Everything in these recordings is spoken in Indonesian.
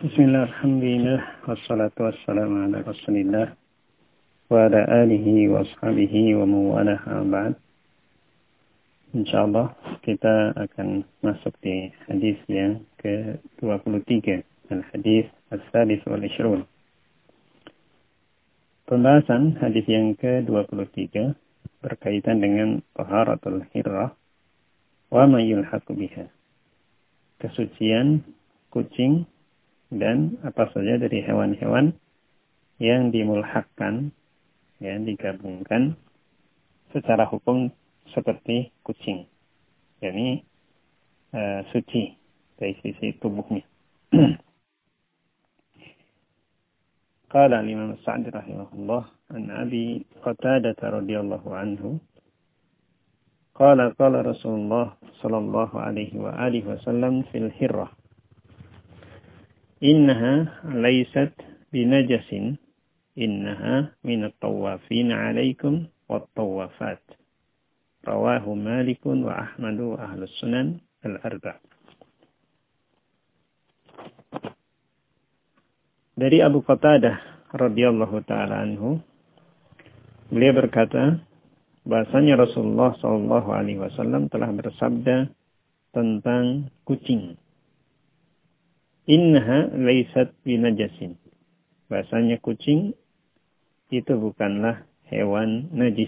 Bismillah, alhamdulillah, wassalatu wassalamu ala rasulillah wa ala alihi wa ashabihi wa mawalaha ba'd. InsyaAllah kita akan masuk di hadis yang ke-23, al-hadis al-thalith wal-ishrun. Pembahasan hadis yang ke-23 berkaitan dengan taharatul hirrah wa ma yulhaqu biha. Kesucian kucing dan apa saja dari hewan-hewan yang dimulhakkan, yang digabungkan secara hukum seperti kucing. Jadi suci dari sisi tubuhnya. Qala Imam Sa'di rahimahullah an Abi Qatadah radhiyallahu anhu qala Rasulullah sallallahu alaihi wa alihi wasallam fil hirrah innaha laysat binajasin innaha minat tawafin alaikum wat tawafat. Rawahu Malikun wa Ahmadu wa Ahlus Sunan al-Arba'. Dari Abu Qatadah radhiyallahu taala anhu, beliau berkata bahasanya Rasulullah sallallahu alaihi wasallam telah bersabda tentang kucing. Innaha laysat binajasin. Bahasanya kucing itu bukanlah hewan najis.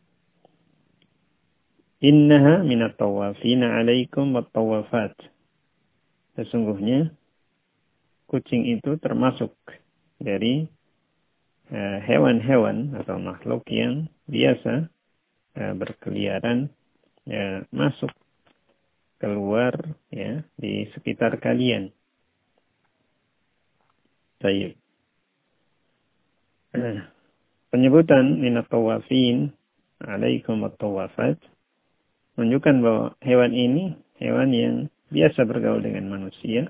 Innaha minat tawafina alaikum wat tawafat. Sesungguhnya kucing itu termasuk dari hewan-hewan atau makhluk yang biasa berkeliaran, masuk keluar di sekitar kalian. Baik. Penyebutan minat tawafin alaikum wat tawafat menunjukkan bahwa hewan ini hewan yang biasa bergaul dengan manusia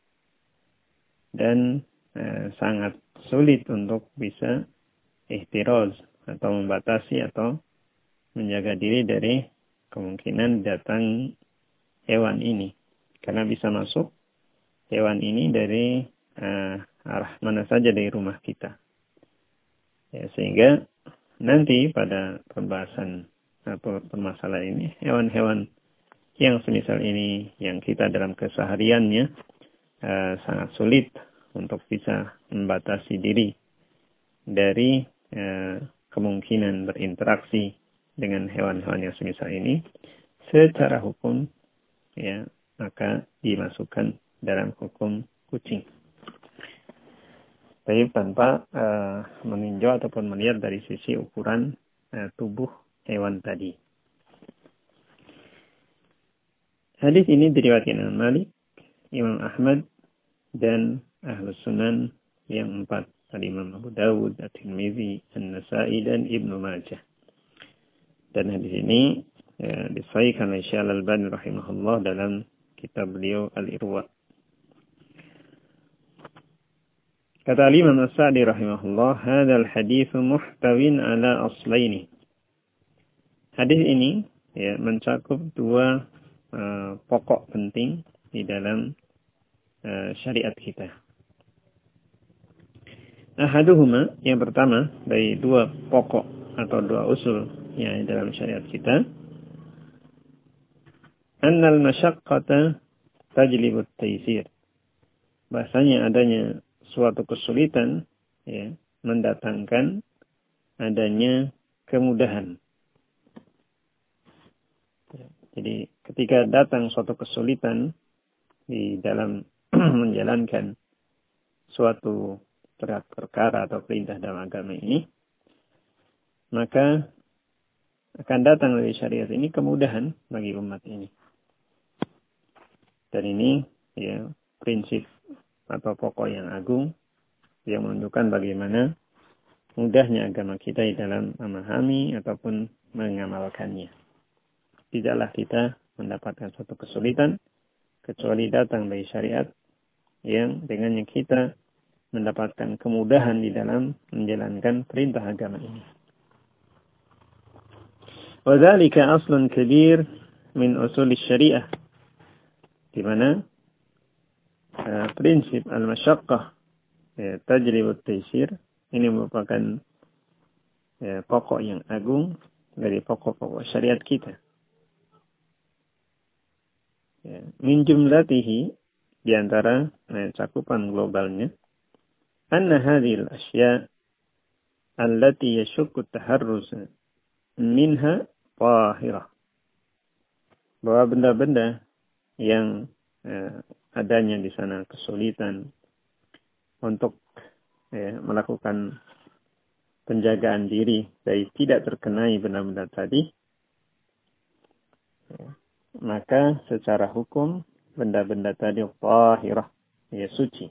dan sangat sulit untuk bisa ihtiraz atau membatasi atau menjaga diri dari kemungkinan datang hewan ini, karena bisa masuk hewan ini dari arah mana saja dari rumah kita. Ya, sehingga nanti pada pembahasan atau permasalahan ini, hewan-hewan yang semisal ini yang kita dalam kesehariannya sangat sulit untuk bisa membatasi diri dari kemungkinan berinteraksi dengan hewan-hewan yang semisal ini, secara hukum ya maka dimasukkan dalam hukum kucing. Tapi tanpa meninjau ataupun melihat dari sisi ukuran tubuh hewan tadi. Hadis ini diriwayatkan Imam Malik, Imam Ahmad, dan Ahlus Sunan yang 4. Imam Abu Dawud, At-Tirmidzi, An-Nasa'i, dan Ibnu Majah. Dan hadis ini disahihkan oleh Syekh Al-Albani rahimahullah dalam kitab beliau Al-Irwa. Kata Imam As-Sa'di rahimahullah, hadzal hadits muhtawin ala aslaini. Hadis ini mencakup dua pokok penting di dalam syariat kita. Ahaduhuma, yang pertama dari dua pokok atau dua usul yang dalam syariat kita, annal masyaqqata tajlibut taysir. Bahasanya adanya suatu kesulitan mendatangkan adanya kemudahan. Jadi ketika datang suatu kesulitan di dalam menjalankan suatu perkara atau perintah dalam agama ini, maka akan datang dari syariat ini kemudahan bagi umat ini. Dan ini prinsip atau pokok yang agung yang menunjukkan bagaimana mudahnya agama kita di dalam memahami ataupun mengamalkannya. Tidaklah kita mendapatkan suatu kesulitan kecuali datang dari syariat yang dengannya kita mendapatkan kemudahan di dalam menjalankan perintah agama ini. Wa dzalika aslun kabir min usul syariah, di mana prinsip al-masyaqqah tajlibut taysir ini merupakan pokok yang agung dari pokok-pokok syariat kita. Min jumlatihi di antara cakupan globalnya anna hadhil asya' allati yashukku taharruz minha tahirah. Bahwa benda-benda yang adanya di sana kesulitan untuk melakukan penjagaan diri dari tidak terkenai benda-benda tadi, maka secara hukum benda-benda tadi tahirah, suci.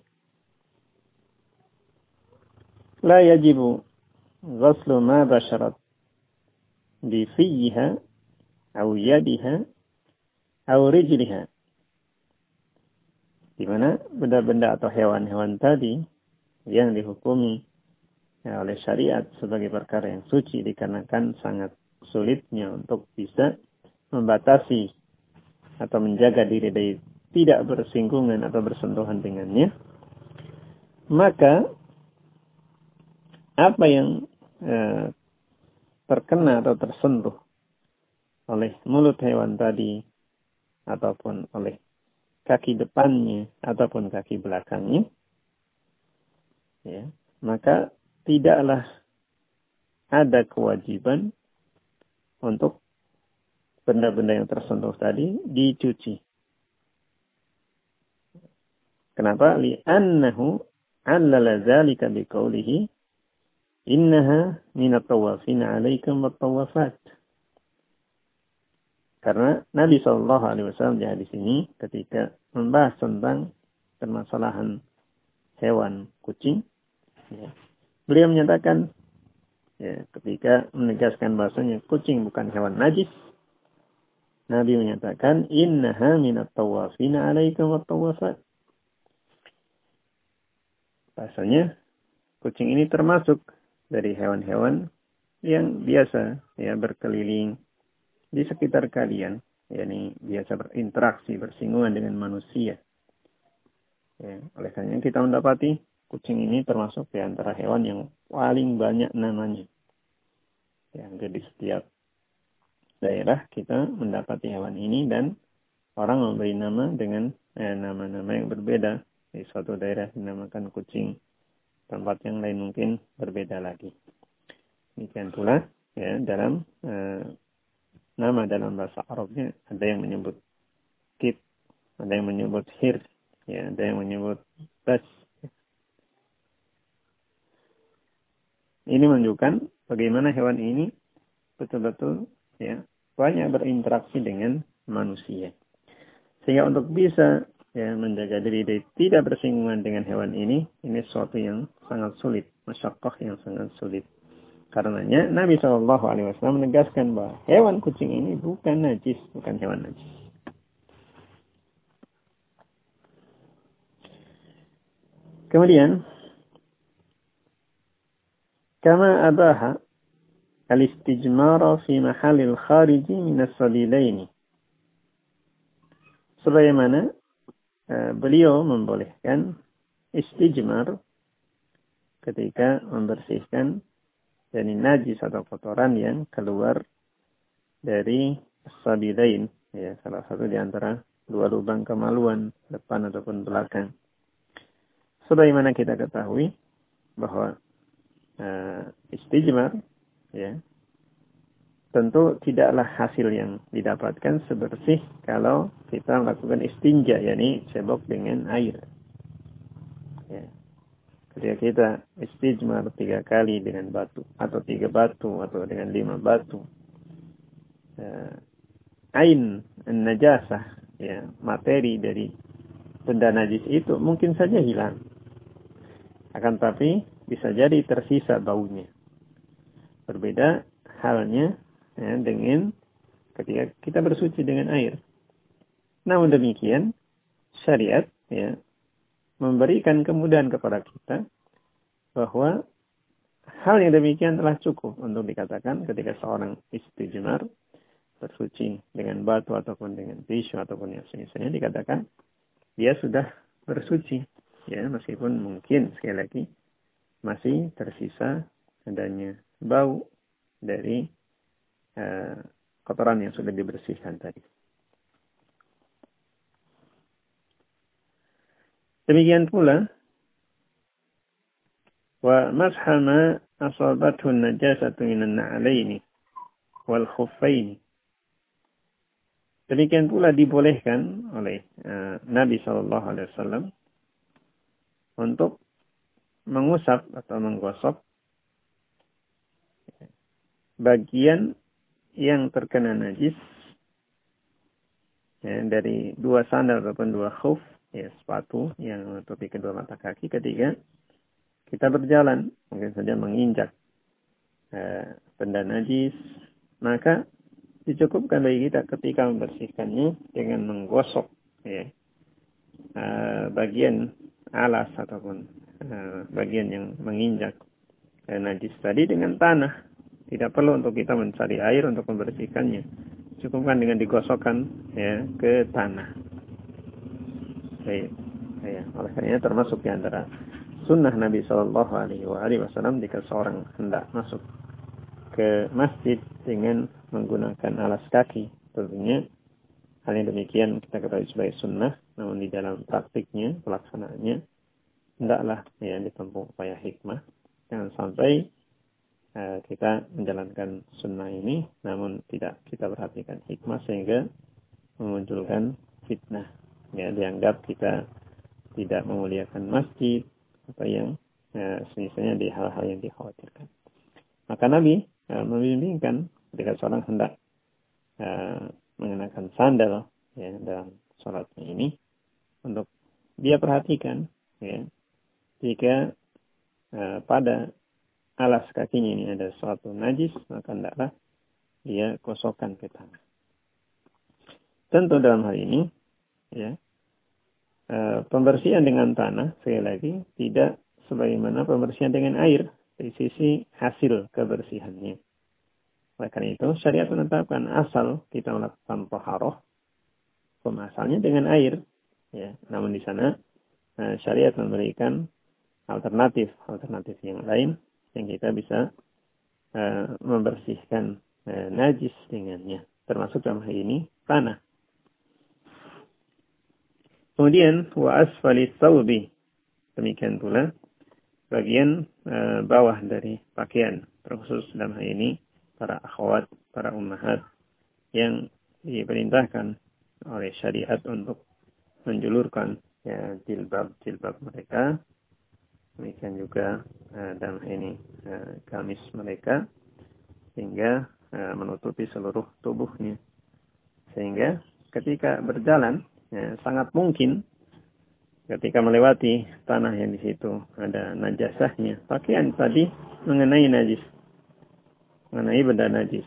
La yajibu ghaslu ma basharat bi fiha aw yadiha aw rijliha. Di mana benda-benda atau hewan-hewan tadi yang dihukumi oleh syariat sebagai perkara yang suci dikarenakan sangat sulitnya untuk bisa membatasi atau menjaga diri dari tidak bersinggungan atau bersentuhan dengannya, maka apa yang terkena atau tersentuh oleh mulut hewan tadi ataupun oleh kaki depannya ataupun kaki belakangnya, maka tidaklah ada kewajiban untuk benda-benda yang tersentuh tadi dicuci. Kenapa? Li'annahu 'allala dzalika biqaulihi innaha minat tawafina 'alaikum wat-tawafat. Karena Nabi SAW di hadis ini ketika membahas tentang permasalahan hewan kucing, beliau menyatakan ketika menegaskan bahasanya kucing bukan hewan najis, Nabi menyatakan innaha minat tawafina 'alaikum wat-tawafat. Bahasanya kucing ini termasuk dari hewan-hewan yang biasa berkeliling di sekitar kalian, yakni biasa berinteraksi, bersinggungan dengan manusia. Oleh karena kita mendapati kucing ini termasuk di antara hewan yang paling banyak namanya. Jadi setiap daerah kita mendapati hewan ini dan orang memberi nama dengan nama-nama yang berbeda. Di suatu daerah dinamakan kucing, tempat yang lain mungkin berbeda lagi. Demikian pula dalam nama dalam bahasa Arabnya ada yang menyebut kit, ada yang menyebut hir, ada yang menyebut bas. Ini menunjukkan bagaimana hewan ini betul-betul banyak berinteraksi dengan manusia. Sehingga untuk bisa menjaga diri dari tidak bersinggungan dengan hewan ini sesuatu yang sangat sulit, masyaqqah yang sangat sulit. Karenanya Nabi SAW menegaskan bahwa hewan kucing ini bukan najis, bukan hewan najis. Kemudian, kama abaha al-istijmara fi mahallil khariji min as-sabilaini. Sebagaimana beliau membolehkan istijmar ketika membersihkan dari najis atau kotoran yang keluar dari sabilain, salah satu di antara dua lubang kemaluan, depan ataupun belakang. Sebagaimana kita ketahui bahwa istijmar tentu tidaklah hasil yang didapatkan sebersih kalau kita melakukan istinja, yakni cebok dengan air. Ketika kita istijmar 3 kali dengan batu, atau 3 batu, atau dengan 5 batu, ain najasah, materi dari benda najis itu mungkin saja hilang. Akan tapi bisa jadi tersisa baunya. Berbeda halnya dengan ketika kita bersuci dengan air. Namun demikian, syariat memberikan kemudahan kepada kita bahwa hal yang demikian telah cukup untuk dikatakan ketika seorang istijmar bersuci dengan batu ataupun dengan tisu ataupun yang semisalnya, dikatakan dia sudah bersuci. Ya, meskipun mungkin sekali lagi masih tersisa adanya bau dari kotoran yang sudah dibersihkan tadi. Demikian pula wa masha ma asabathu najasatu minan na'alaini wal khuffaini. Demikian pula dibolehkan oleh Nabi SAW untuk mengusap atau menggosok bagian yang terkena najis ya, dari dua sandal ataupun dua khuf, ya, sepatu yang menutupi kedua mata kaki ketika kita berjalan, mungkin saja menginjak benda najis, maka dicukupkan bagi kita ketika membersihkannya dengan menggosok ya, bagian alas ataupun bagian yang menginjak najis tadi dengan tanah. Tidak perlu untuk kita mencari air untuk membersihkannya. Cukupkan dengan digosokkan ya, ke tanah. Baik. Ya, oleh karena termasuk di antara sunnah Nabi Shallallahu Alaihi Wasallam jika seorang hendak masuk ke masjid dengan menggunakan alas kaki, tentunya hal yang demikian kita ketahui sebagai sunnah, namun di dalam praktiknya, pelaksanaannya, hendaklah ya ditempuh upaya hikmah. Jangan sampai kita menjalankan sunnah ini, namun tidak kita perhatikan hikmah sehingga memunculkan fitnah. Ya, dianggap kita tidak memuliakan masjid atau yang semisalnya di hal-hal yang dikhawatirkan. Maka Nabi membimbingkan ketika seorang hendak mengenakan sandal ya, dalam sholatnya ini, untuk dia perhatikan ya, jika pada alas kakinya ini ada suatu najis, maka hendaklah dia gosokkan ke tanah. Tentu dalam hal ini ya, pembersihan dengan tanah sekali lagi tidak sebagaimana pembersihan dengan air dari sisi hasil kebersihannya. Oleh karena itu syariat menetapkan asal kita melakukan taharah, pemasalnya dengan air ya. Namun di sana syariat memberikan alternatif yang lain yang kita bisa membersihkan najis dengannya, termasuk dalam hal ini tanah. Kemudian wa asfali thawbi, demikian pula bagian bawah dari pakaian, terkhusus dalam hal ini para akhwat, para ummahat yang diperintahkan oleh syariat untuk menjulurkan ya, jilbab mereka. Demikian juga dalam ini gamis mereka hingga menutupi seluruh tubuhnya. Sehingga ketika berjalan ya, sangat mungkin ketika melewati tanah yang di situ ada najasahnya, pakaian tadi mengenai najis, mengenai benda najis.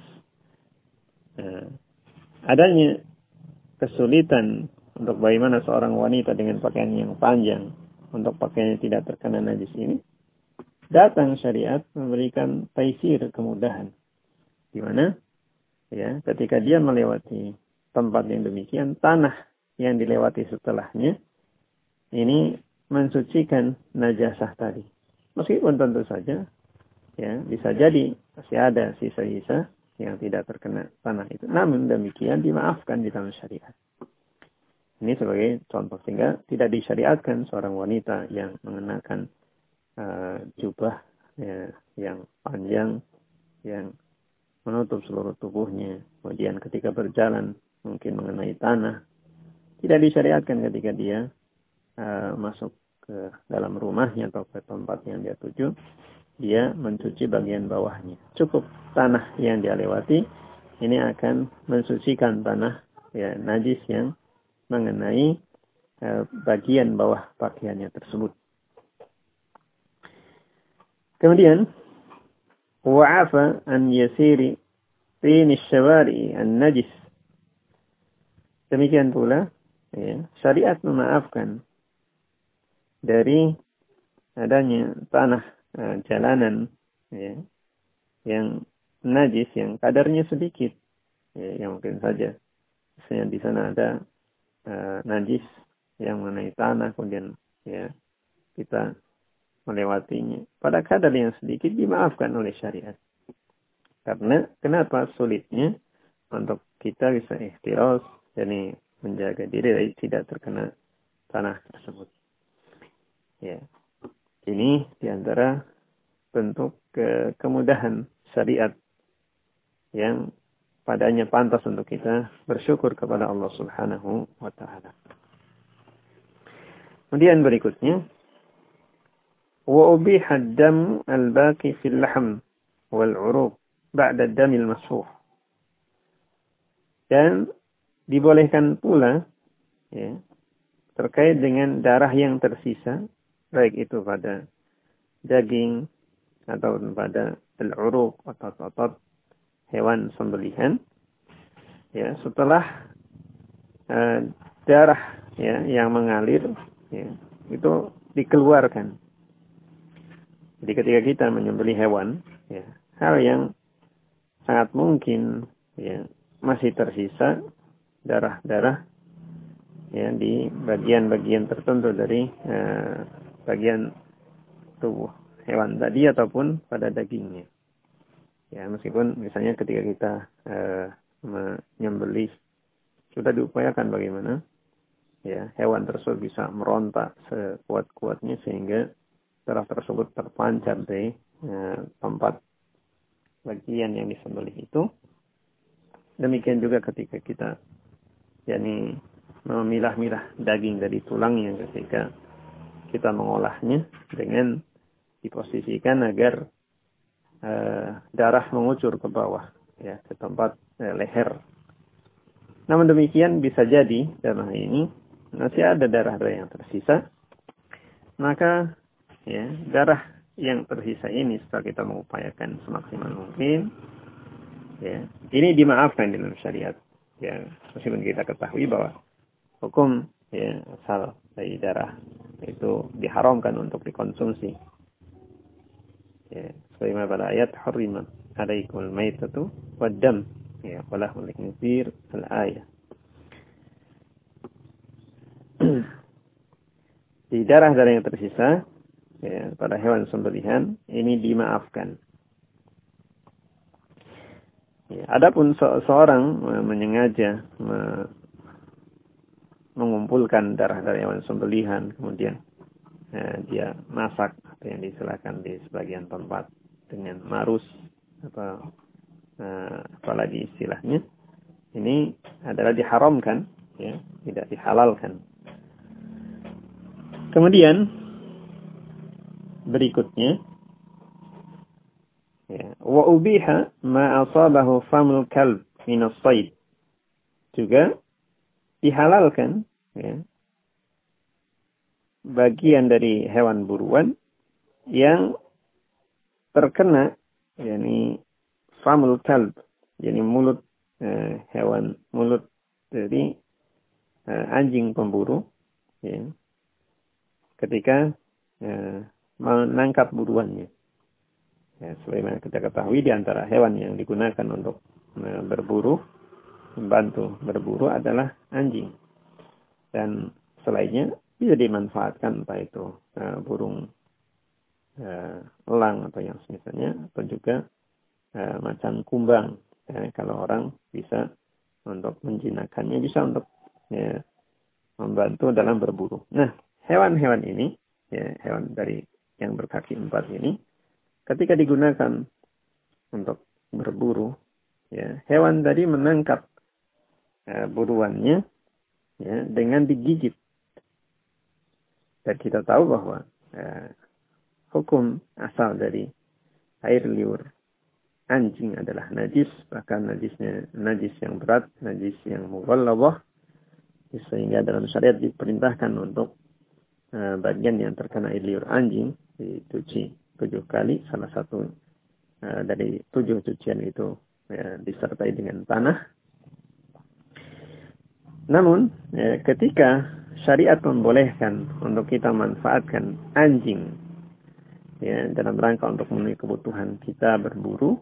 Adanya kesulitan untuk bagaimana seorang wanita dengan pakaian yang panjang untuk pakaiannya tidak terkena najis ini, datang syariat memberikan taisir, kemudahan, di mana ya ketika dia melewati tempat yang demikian, tanah yang dilewati setelahnya ini mensucikan najasah tadi. Meskipun tentu saja ya bisa jadi masih ada sisa-sisa yang tidak terkena tanah itu. Namun demikian dimaafkan di dalam syariat. Ini sebagai contoh, sehingga tidak disyariatkan seorang wanita yang mengenakan jubah ya, yang panjang yang menutup seluruh tubuhnya, kemudian ketika berjalan mungkin mengenai tanah, tidak disyariatkan ketika dia masuk ke dalam rumahnya atau ke tempat yang dia tuju, dia mencuci bagian bawahnya. Cukup tanah yang dia lewati ini akan mensucikan tanah ya, najis yang mengenai bagian bawah pakaiannya tersebut. Kemudian wa'afa an yasiri tini syawari an najis. Demikian pula ya, syariat memaafkan dari adanya tanah jalanan ya, yang najis, yang kadarnya sedikit ya, yang mungkin saja misalnya di sana ada najis yang mengenai tanah, kemudian ya kita melewatinya pada kadar yang sedikit dimaafkan oleh syariat. Karena kenapa sulitnya untuk kita bisa ihtiras, yakni menjaga diri dari tidak terkena tanah tersebut. Ya, ini diantara bentuk kemudahan syariat yang padanya pantas untuk kita bersyukur kepada Allah Subhanahu wa taala. Kemudian berikutnya, wa ubiha ad-dam al-baqi fil lahm wal 'uruq ba'da ad-dam al-masfuh. Dan dibolehkan pula ya, terkait dengan darah yang tersisa, baik itu pada daging atau pada al-'uruq atau otot hewan sembelihan, ya setelah darah ya yang mengalir ya, itu dikeluarkan. Jadi ketika kita menyembelih hewan, ya, hal yang sangat mungkin ya masih tersisa darah-darah ya di bagian-bagian tertentu dari bagian tubuh hewan tadi ataupun pada dagingnya. Ya, meskipun misalnya ketika kita menyembelih sudah diupayakan bagaimana ya hewan tersebut bisa merontak sekuat-kuatnya sehingga darah tersebut terpancar dari tempat bagian yang disembelih itu. Demikian juga ketika kita yakni memilah-milah daging dari tulangnya ketika kita mengolahnya dengan diposisikan agar darah mengucur ke bawah ya ke tempat leher. Namun demikian bisa jadi dalam hal ini masih ada darah-darah yang tersisa. Maka ya darah yang tersisa ini setelah kita mengupayakan semaksimal mungkin ya ini dimaafkan dalam syariat. Ya meskipun kita ketahui bahwa hukum ya asal dari darah itu diharamkan untuk dikonsumsi. Ya, sebagaimana pada ayat hurrimat alaikumul maitatu waddam ya walahul khinzir al-ayah. Di darah-darah yang tersisa ya, pada hewan sembelihan ini dimaafkan. Ya, adapun seorang menyengaja mengumpulkan darah dari hewan sembelihan kemudian dia masak atau yang diistilahkan di sebagian tempat dengan marus atau apalagi istilahnya ini adalah diharamkan ya tidak dihalalkan. Kemudian berikutnya ya wa ubiha ma asabahu famul kalb min as-sayd, juga dihalalkan ya bagian dari hewan buruan yang terkena yakni famul kalb, yakni mulut hewan mulut dari anjing pemburu ya, ketika menangkap buruannya. Ya, sebagaimana kita ketahui di antara hewan yang digunakan untuk berburu, membantu berburu adalah anjing. Dan selainnya bisa dimanfaatkan entah itu burung elang atau yang semisalnya atau juga macan kumbang ya, kalau orang bisa untuk menjinakkannya bisa untuk ya, membantu dalam berburu. Nah hewan-hewan ini ya, hewan dari yang berkaki 4 ini ketika digunakan untuk berburu ya, hewan tadi menangkap buruannya ya, dengan digigit. Dan kita tahu bahwa hukum asal dari air liur anjing adalah najis, bahkan najisnya najis yang berat, najis yang mughalladhah, sehingga dalam syariat diperintahkan untuk bagian yang terkena air liur anjing dicuci 7 kali, salah satu dari 7 cucian itu disertai dengan tanah. Namun ketika syariat membolehkan untuk kita manfaatkan anjing ya, dalam rangka untuk memenuhi kebutuhan kita berburu,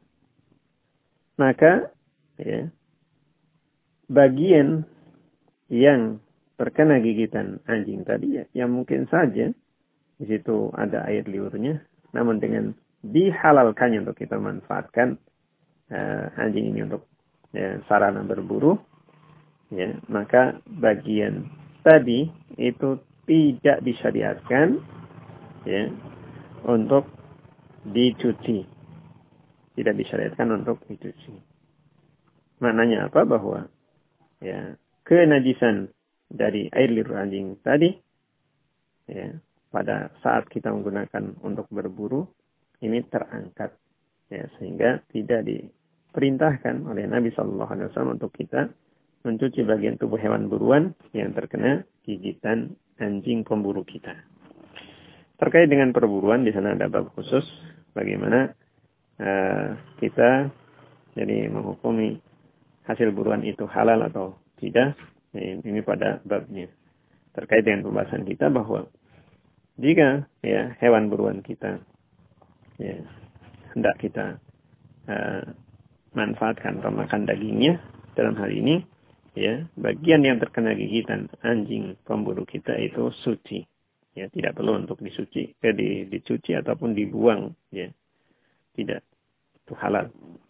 maka ya, bagian yang terkena gigitan anjing tadi, ya mungkin saja di situ ada air liurnya, namun dengan dihalalkannya untuk kita manfaatkan anjing ini untuk sarana berburu, ya, maka bagian tadi itu tidak disyariatkan, ya, untuk dicuci. Tidak disyariatkan untuk dicuci. Maknanya apa? Bahwa ya, kenajisan dari air liur anjing tadi, ya, pada saat kita menggunakan untuk berburu ini terangkat, ya, sehingga tidak diperintahkan oleh Nabi Shallallahu Alaihi Wasallam untuk kita mencuci bagian tubuh hewan buruan yang terkena gigitan anjing pemburu kita. Terkait dengan perburuan, di sana ada bab khusus bagaimana kita jadi menghukumi hasil buruan itu halal atau tidak. Ini pada babnya terkait dengan pembahasan kita bahwa jika ya hewan buruan kita ya hendak kita manfaatkan atau makan dagingnya, dalam hal ini ya bagian yang terkena gigitan anjing pemburu kita itu suci, ya tidak perlu untuk dicuci ataupun dibuang, ya tidak, itu halal.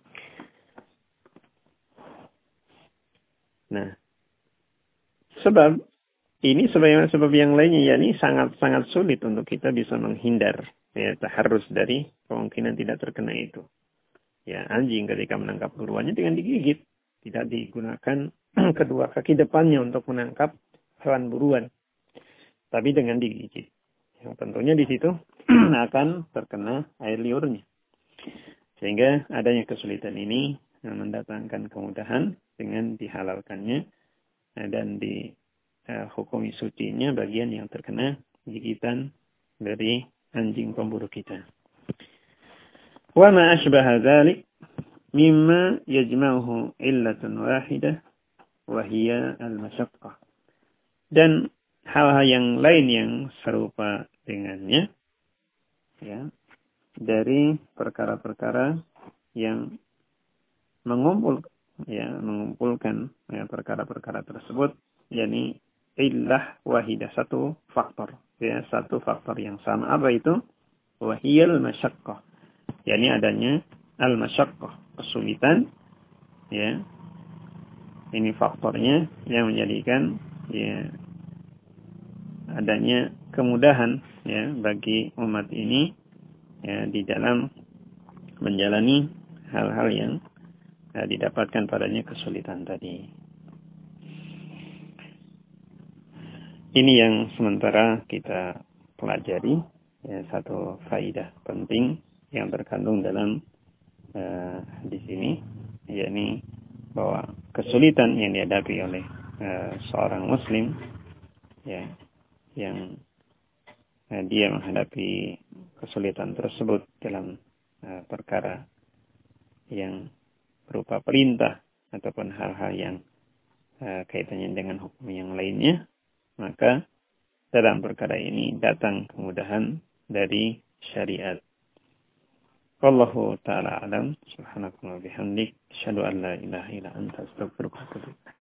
Nah, sebab ini sebagaimana sebab yang lainnya, yakni sangat-sangat sulit untuk kita bisa menghindar, ya, taharrus dari kemungkinan tidak terkena itu. Ya, anjing ketika menangkap buruannya dengan digigit, tidak digunakan kedua kaki depannya untuk menangkap hewan buruan, tapi dengan digigit. Yang tentunya di situ akan terkena air liurnya. Sehingga adanya kesulitan ini mendatangkan kemudahan dengan dihalalkannya dan dihukumi sucinya bagian yang terkena gigitan dari anjing pemburu kita. Wa ma ashbaha dzalik mimma yajma'uhu illatun wahidah wa hiya al-masyaqqah. Dan hal-hal yang lain yang serupa dengannya, ya, dari perkara-perkara yang mengumpulkan ya, perkara-perkara tersebut, yakni illah wahidah, satu faktor, ya, satu faktor yang sama. Apa itu? Wahiyal masyaqqah, yakni adanya al-masyaqqah, kesulitan, ya. Ini faktornya yang menjadikan ya adanya kemudahan ya bagi umat ini ya di dalam menjalani hal-hal yang didapatkan padanya kesulitan tadi. Ini yang sementara kita pelajari, ya, satu faidah penting yang terkandung dalam di sini, yakni bahwa kesulitan yang dihadapi oleh seorang muslim, ya, yang dia menghadapi kesulitan tersebut dalam perkara yang berupa perintah ataupun hal-hal yang kaitannya dengan hukum yang lainnya, maka dalam perkara ini datang kemudahan dari syariat. Wallahu ta'ala alam. Subhanakallah bihamdik. Asyhadu an la ilaha illa anta astaghfiruka wa atubu ilaik.